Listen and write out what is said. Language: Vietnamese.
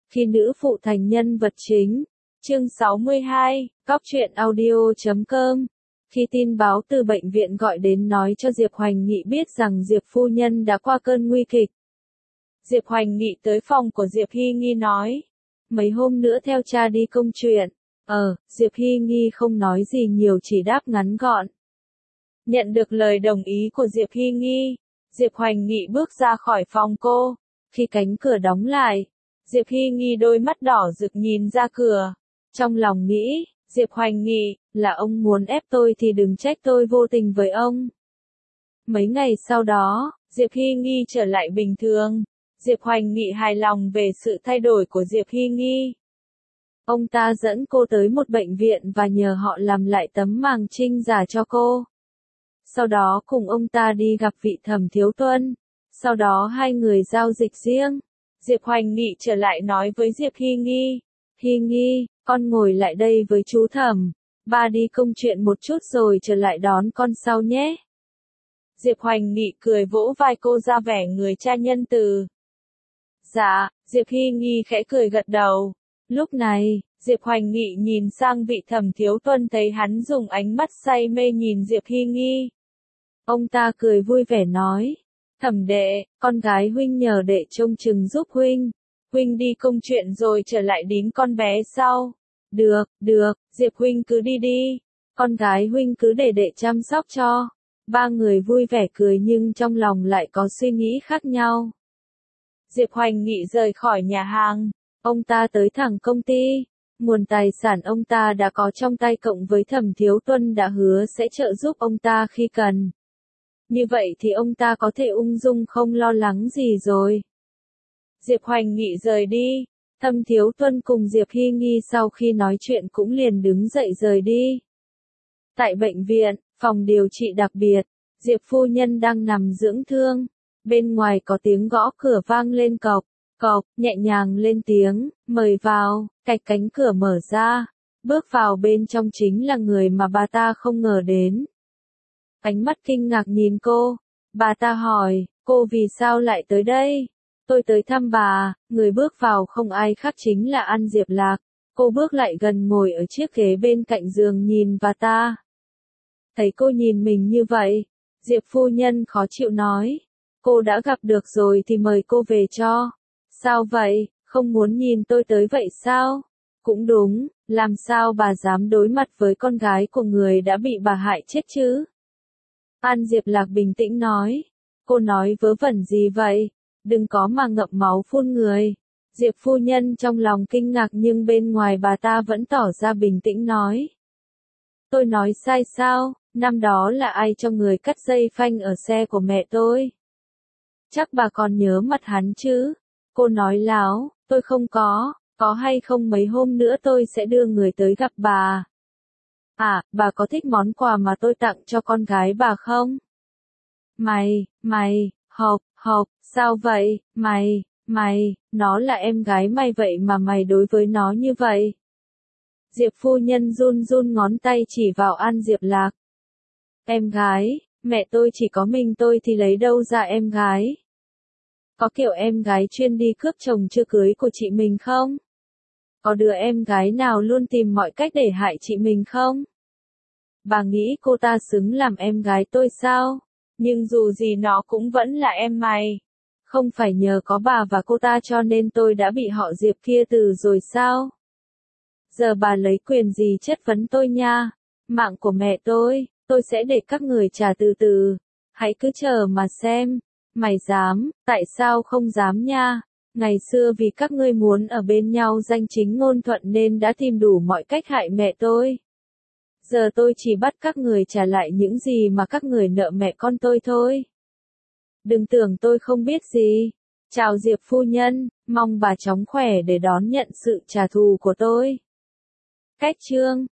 Khi nữ phụ thành nhân vật chính. Chương 62, Cóc truyện audio.com. Khi tin báo từ bệnh viện gọi đến nói cho Diệp Hoành Nghị biết rằng Diệp phu nhân đã qua cơn nguy kịch. Diệp Hoành Nghị tới phòng của Diệp Hy Nghi nói. Mấy hôm nữa theo cha đi công chuyện. Diệp Hy Nghi không nói gì nhiều chỉ đáp ngắn gọn. Nhận được lời đồng ý của Diệp Hy Nghi, Diệp Hoành Nghị bước ra khỏi phòng cô. Khi cánh cửa đóng lại, Diệp Hy Nghi đôi mắt đỏ rực nhìn ra cửa. Trong lòng nghĩ, Diệp Hoành Nghị, là ông muốn ép tôi thì đừng trách tôi vô tình với ông. Mấy ngày sau đó, Diệp Hy Nghi trở lại bình thường. Diệp Hoành Nghị hài lòng về sự thay đổi của Diệp Hy Nghi. Ông ta dẫn cô tới một bệnh viện và nhờ họ làm lại tấm màng trinh giả cho cô. Sau đó cùng ông ta đi gặp vị Thẩm Thiếu Tuân. Sau đó hai người giao dịch riêng. Diệp Hoành Nghị trở lại nói với Diệp Hy Nghi. Hy Nghi, con ngồi lại đây với chú Thẩm. Ba đi công chuyện một chút rồi trở lại đón con sau nhé. Diệp Hoành Nghị cười vỗ vai cô ra vẻ người cha nhân từ. Dạ, Diệp Hy Nghi khẽ cười gật đầu. Lúc này, Diệp Hoành Nghị nhìn sang vị Thẩm Thiếu Tuân thấy hắn dùng ánh mắt say mê nhìn Diệp Hy Nghi. Ông ta cười vui vẻ nói. Thẩm đệ, con gái huynh nhờ đệ trông chừng giúp huynh. Huynh đi công chuyện rồi trở lại đính con bé sau. Được, Diệp huynh cứ đi đi. Con gái huynh cứ để đệ chăm sóc cho. Ba người vui vẻ cười nhưng trong lòng lại có suy nghĩ khác nhau. Diệp Hoành Nghị rời khỏi nhà hàng. Ông ta tới thẳng công ty. Nguồn tài sản ông ta đã có trong tay cộng với Thẩm Thiếu Tuân đã hứa sẽ trợ giúp ông ta khi cần. Như vậy thì ông ta có thể ung dung không lo lắng gì rồi. Diệp Hoành Nghị rời đi. Thẩm Thiếu Tuân cùng Diệp Hy Nghi sau khi nói chuyện cũng liền đứng dậy rời đi. Tại bệnh viện, phòng điều trị đặc biệt, Diệp phu nhân đang nằm dưỡng thương. Bên ngoài có tiếng gõ cửa vang lên cộc, cộc, nhẹ nhàng lên tiếng, mời vào, cạch cánh cửa mở ra. Bước vào bên trong chính là người mà bà ta không ngờ đến. Ánh mắt kinh ngạc nhìn cô. Bà ta hỏi, cô vì sao lại tới đây? Tôi tới thăm bà. Người bước vào không ai khác chính là An Diệp Lạc. Cô bước lại gần ngồi ở chiếc ghế bên cạnh giường nhìn bà ta. Thấy cô nhìn mình như vậy, Diệp phu nhân khó chịu nói. Cô đã gặp được rồi thì mời cô về cho. Sao vậy, không muốn nhìn tôi tới vậy sao? Cũng đúng, làm sao bà dám đối mặt với con gái của người đã bị bà hại chết chứ? An Diệp Lạc bình tĩnh nói. Cô nói vớ vẩn gì vậy? Đừng có mà ngậm máu phun người. Diệp phu nhân trong lòng kinh ngạc nhưng bên ngoài bà ta vẫn tỏ ra bình tĩnh nói. Tôi nói sai sao? Năm đó là ai cho người cắt dây phanh ở xe của mẹ tôi? Chắc bà còn nhớ mặt hắn chứ? Cô nói láo, tôi không có hay không mấy hôm nữa tôi sẽ đưa người tới gặp bà. À, bà có thích món quà mà tôi tặng cho con gái bà không? Mày, học, sao vậy, mày, nó là em gái mày vậy mà mày đối với nó như vậy? Diệp phu nhân run run ngón tay chỉ vào An Diệp Lạc. Em gái, mẹ tôi chỉ có mình tôi thì lấy đâu ra em gái? Có kiểu em gái chuyên đi cướp chồng chưa cưới của chị mình không? Có đứa em gái nào luôn tìm mọi cách để hại chị mình không? Bà nghĩ cô ta xứng làm em gái tôi sao? Nhưng dù gì nó cũng vẫn là em mày. Không phải nhờ có bà và cô ta cho nên tôi đã bị họ Diệp kia từ rồi sao? Giờ bà lấy quyền gì chất vấn tôi nha? Mạng của mẹ tôi sẽ để các người trả từ từ. Hãy cứ chờ mà xem. Mày dám, tại sao không dám nha? Ngày xưa vì các ngươi muốn ở bên nhau danh chính ngôn thuận nên đã tìm đủ mọi cách hại mẹ tôi. Giờ tôi chỉ bắt các người trả lại những gì mà các người nợ mẹ con tôi thôi. Đừng tưởng tôi không biết gì. Chào Diệp phu nhân, mong bà chóng khỏe để đón nhận sự trả thù của tôi. Cách chương